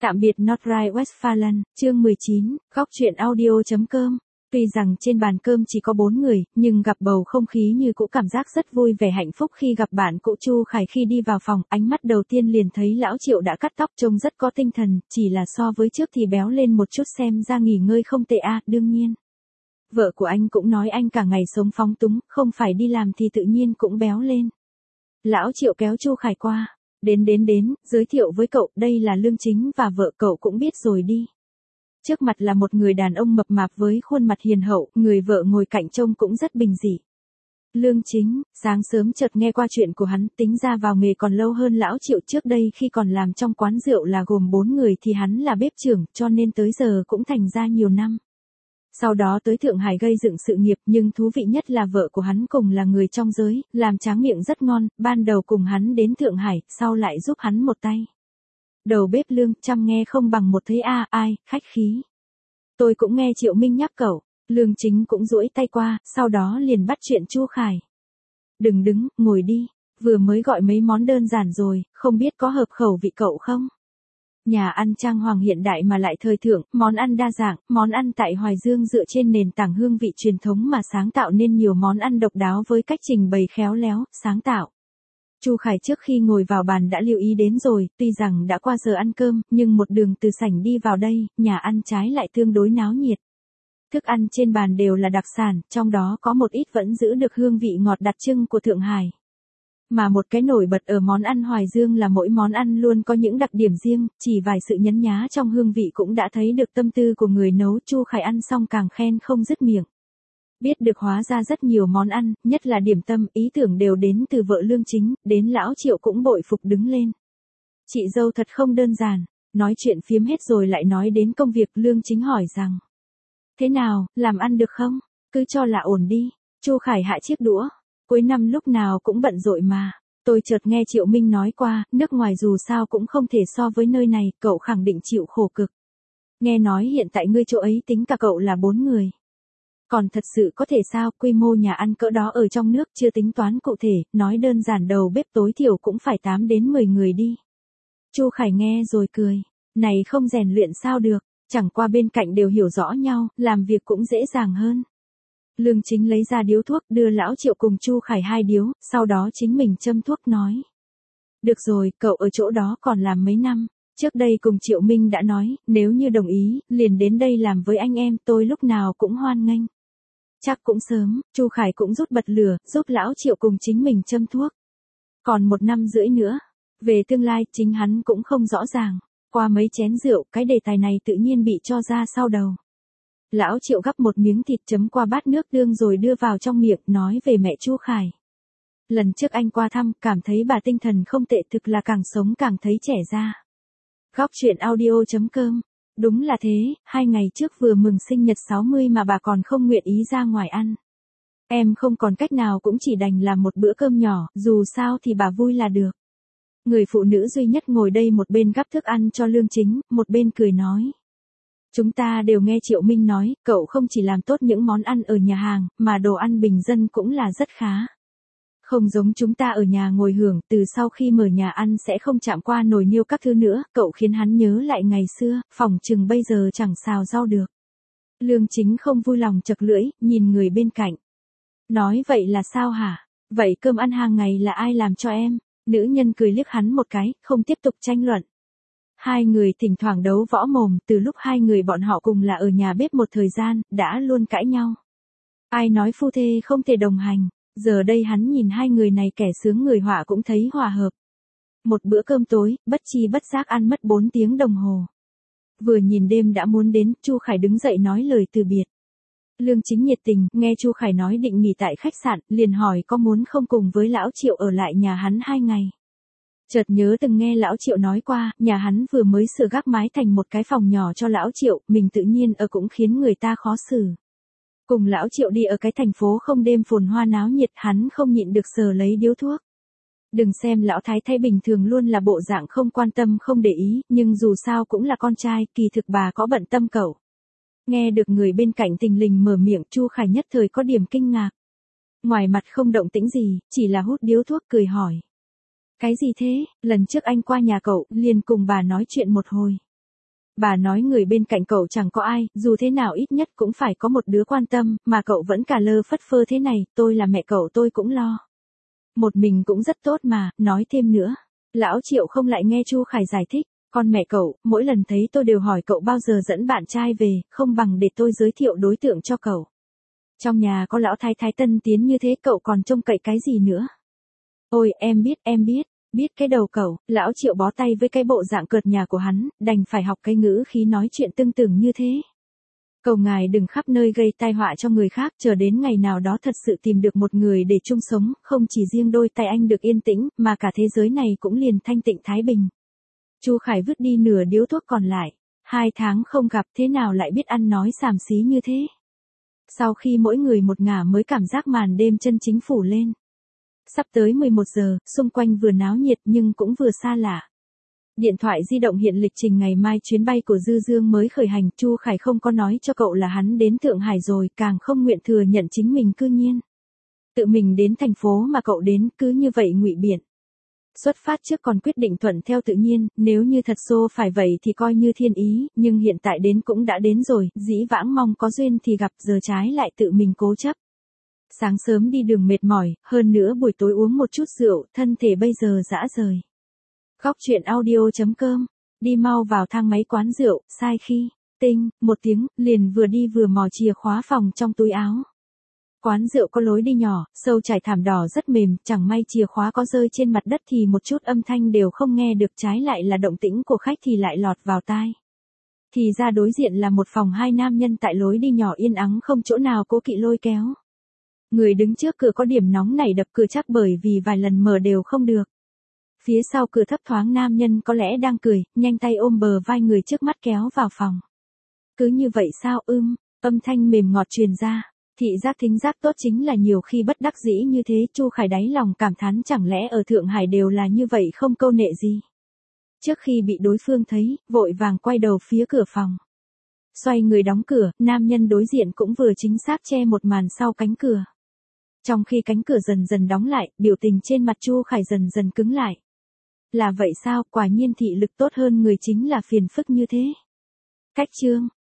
Tạm biệt Nordrhein-Westfalen, chương 19, góc chuyện audio.com. Tuy rằng trên bàn cơm chỉ có 4 người, nhưng gặp bầu không khí như cũ cảm giác rất vui vẻ hạnh phúc khi gặp bạn cũ Chu Khải. Khi đi vào phòng, ánh mắt đầu tiên liền thấy lão Triệu đã cắt tóc trông rất có tinh thần, chỉ là so với trước thì béo lên một chút, xem ra nghỉ ngơi không tệ à. Đương nhiên, vợ của anh cũng nói anh cả ngày sống phóng túng, không phải đi làm thì tự nhiên cũng béo lên. Lão Triệu kéo Chu Khải qua. Đến, giới thiệu với cậu, đây là Lương Chính và vợ cậu cũng biết rồi đi. Trước mặt là một người đàn ông mập mạp với khuôn mặt hiền hậu, người vợ ngồi cạnh trông cũng rất bình dị. Lương Chính, sáng sớm chợt nghe qua chuyện của hắn, tính ra vào nghề còn lâu hơn lão Triệu. Trước đây khi còn làm trong quán rượu là gồm 4 người thì hắn là bếp trưởng, cho nên tới giờ cũng thành ra nhiều năm. Sau đó tới Thượng Hải gây dựng sự nghiệp, nhưng thú vị nhất là vợ của hắn cùng là người trong giới, làm tráng miệng rất ngon, ban đầu cùng hắn đến Thượng Hải, sau lại giúp hắn một tay. Đầu bếp Lương, chăm nghe không bằng một thấy a, ai, khách khí. Tôi cũng nghe Triệu Minh nhắc cậu. Lương Chính cũng duỗi tay qua, sau đó liền bắt chuyện Chu Khải. Đừng đứng, ngồi đi, vừa mới gọi mấy món đơn giản rồi, không biết có hợp khẩu vị cậu không? Nhà ăn trang hoàng hiện đại mà lại thời thượng, món ăn đa dạng, món ăn tại Hoài Dương dựa trên nền tảng hương vị truyền thống mà sáng tạo nên nhiều món ăn độc đáo với cách trình bày khéo léo, sáng tạo. Chu Khải trước khi ngồi vào bàn đã lưu ý đến rồi, tuy rằng đã qua giờ ăn cơm, nhưng một đường từ sảnh đi vào đây, nhà ăn trái lại tương đối náo nhiệt. Thức ăn trên bàn đều là đặc sản, trong đó có một ít vẫn giữ được hương vị ngọt đặc trưng của Thượng Hải. Mà một cái nổi bật ở món ăn Hoài Dương là mỗi món ăn luôn có những đặc điểm riêng, chỉ vài sự nhấn nhá trong hương vị cũng đã thấy được tâm tư của người nấu. Chu Khải ăn xong càng khen không dứt miệng. Biết được hóa ra rất nhiều món ăn, nhất là điểm tâm, ý tưởng đều đến từ vợ Lương Chính, đến lão Triệu cũng bội phục đứng lên. Chị dâu thật không đơn giản, nói chuyện phiếm hết rồi lại nói đến công việc. Lương Chính hỏi rằng, thế nào, làm ăn được không? Cứ cho là ổn đi. Chu Khải hạ chiếc đũa. Cuối năm lúc nào cũng bận rộn mà. Tôi chợt nghe Triệu Minh nói qua, nước ngoài dù sao cũng không thể so với nơi này, cậu khẳng định chịu khổ cực. Nghe nói hiện tại ngươi chỗ ấy tính cả cậu là 4 người. Còn thật sự có thể sao, quy mô nhà ăn cỡ đó ở trong nước chưa tính toán cụ thể, nói đơn giản đầu bếp tối thiểu cũng phải 8 đến 10 người đi. Chu Khải nghe rồi cười, này không rèn luyện sao được, chẳng qua bên cạnh đều hiểu rõ nhau, làm việc cũng dễ dàng hơn. Lương Chính lấy ra điếu thuốc đưa lão Triệu cùng Chu Khải 2 điếu, sau đó chính mình châm thuốc nói. Được rồi, cậu ở chỗ đó còn làm mấy năm, trước đây cùng Triệu Minh đã nói, nếu như đồng ý, liền đến đây làm với anh em, tôi lúc nào cũng hoan nghênh. Chắc cũng sớm, Chu Khải cũng rút bật lửa, giúp lão Triệu cùng chính mình châm thuốc. Còn 1 năm rưỡi nữa, về tương lai chính hắn cũng không rõ ràng, qua mấy chén rượu, cái đề tài này tự nhiên bị cho ra sau đầu. Lão Triệu gắp một miếng thịt chấm qua bát nước tương rồi đưa vào trong miệng, nói về mẹ Chu Khải. Lần trước anh qua thăm, cảm thấy bà tinh thần không tệ, thực là càng sống càng thấy trẻ ra. Góc chuyện audio.com. Đúng là thế, 2 ngày trước vừa mừng sinh nhật 60 mà bà còn không nguyện ý ra ngoài ăn. Em không còn cách nào cũng chỉ đành làm một bữa cơm nhỏ, dù sao thì bà vui là được. Người phụ nữ duy nhất ngồi đây một bên gắp thức ăn cho Lương Chính, một bên cười nói. Chúng ta đều nghe Triệu Minh nói, cậu không chỉ làm tốt những món ăn ở nhà hàng, mà đồ ăn bình dân cũng là rất khá. Không giống chúng ta ở nhà ngồi hưởng, từ sau khi mở nhà ăn sẽ không chạm qua nồi niêu các thứ nữa, cậu khiến hắn nhớ lại ngày xưa, phỏng chừng bây giờ chẳng xào rau được. Lương Chính không vui lòng chật lưỡi, nhìn người bên cạnh. Nói vậy là sao hả? Vậy cơm ăn hàng ngày là ai làm cho em? Nữ nhân cười liếc hắn một cái, không tiếp tục tranh luận. 2 người thỉnh thoảng đấu võ mồm, từ lúc 2 người bọn họ cùng là ở nhà bếp một thời gian, đã luôn cãi nhau. Ai nói phu thê không thể đồng hành, giờ đây hắn nhìn 2 người này kẻ sướng người họa cũng thấy hòa hợp. Một bữa cơm tối, bất chi bất giác ăn mất 4 tiếng đồng hồ. Vừa nhìn đêm đã muốn đến, Chu Khải đứng dậy nói lời từ biệt. Lương Chính nhiệt tình, nghe Chu Khải nói định nghỉ tại khách sạn, liền hỏi có muốn không cùng với lão Triệu ở lại nhà hắn 2 ngày. Chợt nhớ từng nghe lão Triệu nói qua, nhà hắn vừa mới sửa gác mái thành một cái phòng nhỏ cho lão Triệu, mình tự nhiên ở cũng khiến người ta khó xử. Cùng lão Triệu đi ở cái thành phố không đêm phồn hoa náo nhiệt, hắn không nhịn được sờ lấy điếu thuốc. Đừng xem lão thái thái bình thường luôn là bộ dạng không quan tâm không để ý, nhưng dù sao cũng là con trai, kỳ thực bà có bận tâm cậu. Nghe được người bên cạnh thình lình mở miệng, Chu Khải nhất thời có điểm kinh ngạc. Ngoài mặt không động tĩnh gì, chỉ là hút điếu thuốc cười hỏi. Cái gì thế, lần trước anh qua nhà cậu, liền cùng bà nói chuyện một hồi. Bà nói người bên cạnh cậu chẳng có ai, dù thế nào ít nhất cũng phải có một đứa quan tâm, mà cậu vẫn cà lơ phất phơ thế này, tôi là mẹ cậu tôi cũng lo. Một mình cũng rất tốt mà, nói thêm nữa. Lão Triệu không lại nghe Chu Khải giải thích, con mẹ cậu, mỗi lần thấy tôi đều hỏi cậu bao giờ dẫn bạn trai về, không bằng để tôi giới thiệu đối tượng cho cậu. Trong nhà có lão thái thái tân tiến như thế cậu còn trông cậy cái gì nữa. Ôi em biết cái đầu cậu, lão Triệu bó tay với cái bộ dạng cợt nhà của hắn, đành phải học cái ngữ khí nói chuyện tương tự như thế. Cầu ngài đừng khắp nơi gây tai họa cho người khác, chờ đến ngày nào đó thật sự tìm được một người để chung sống, không chỉ riêng đôi tay anh được yên tĩnh, mà cả thế giới này cũng liền thanh tịnh thái bình. Chu Khải vứt đi nửa điếu thuốc còn lại, 2 tháng không gặp thế nào lại biết ăn nói xàm xí như thế. Sau khi mỗi người một ngả mới cảm giác màn đêm chân chính phủ lên. Sắp tới 11 giờ, xung quanh vừa náo nhiệt nhưng cũng vừa xa lạ. Điện thoại di động hiện lịch trình ngày mai chuyến bay của Dư Dương mới khởi hành, Chu Khải không có nói cho cậu là hắn đến Thượng Hải rồi, càng không nguyện thừa nhận chính mình cư nhiên. Tự mình đến thành phố mà cậu đến, cứ như vậy ngụy biện. Xuất phát trước còn quyết định thuận theo tự nhiên, nếu như thật xô phải vậy thì coi như thiên ý, nhưng hiện tại đến cũng đã đến rồi, dĩ vãng mong có duyên thì gặp, giờ trái lại tự mình cố chấp. Sáng sớm đi đường mệt mỏi, hơn nữa buổi tối uống một chút rượu, thân thể bây giờ rã rời. Góc chuyện audio.com, đi mau vào thang máy quán rượu, sai khi, tinh, một tiếng, liền vừa đi vừa mò chìa khóa phòng trong túi áo. Quán rượu có lối đi nhỏ, sâu trải thảm đỏ rất mềm, chẳng may chìa khóa có rơi trên mặt đất thì một chút âm thanh đều không nghe được, trái lại là động tĩnh của khách thì lại lọt vào tai. Thì ra đối diện là một phòng 2 nam nhân tại lối đi nhỏ yên ắng không chỗ nào cố kỵ lôi kéo. Người đứng trước cửa có điểm nóng nảy đập cửa chắc bởi vì vài lần mở đều không được. Phía sau cửa thấp thoáng nam nhân có lẽ đang cười, nhanh tay ôm bờ vai người trước mắt kéo vào phòng. Cứ như vậy sao âm thanh mềm ngọt truyền ra. Thị giác thính giác tốt chính là nhiều khi bất đắc dĩ như thế, Chu Khải đáy lòng cảm thán chẳng lẽ ở Thượng Hải đều là như vậy không câu nệ gì. Trước khi bị đối phương thấy, vội vàng quay đầu phía cửa phòng. Xoay người đóng cửa, nam nhân đối diện cũng vừa chính xác che một màn sau cánh cửa. Trong khi cánh cửa dần dần đóng lại, biểu tình trên mặt Chu Khải dần dần cứng lại. Là vậy sao, quả nhiên thị lực tốt hơn người chính là phiền phức như thế. Cách chương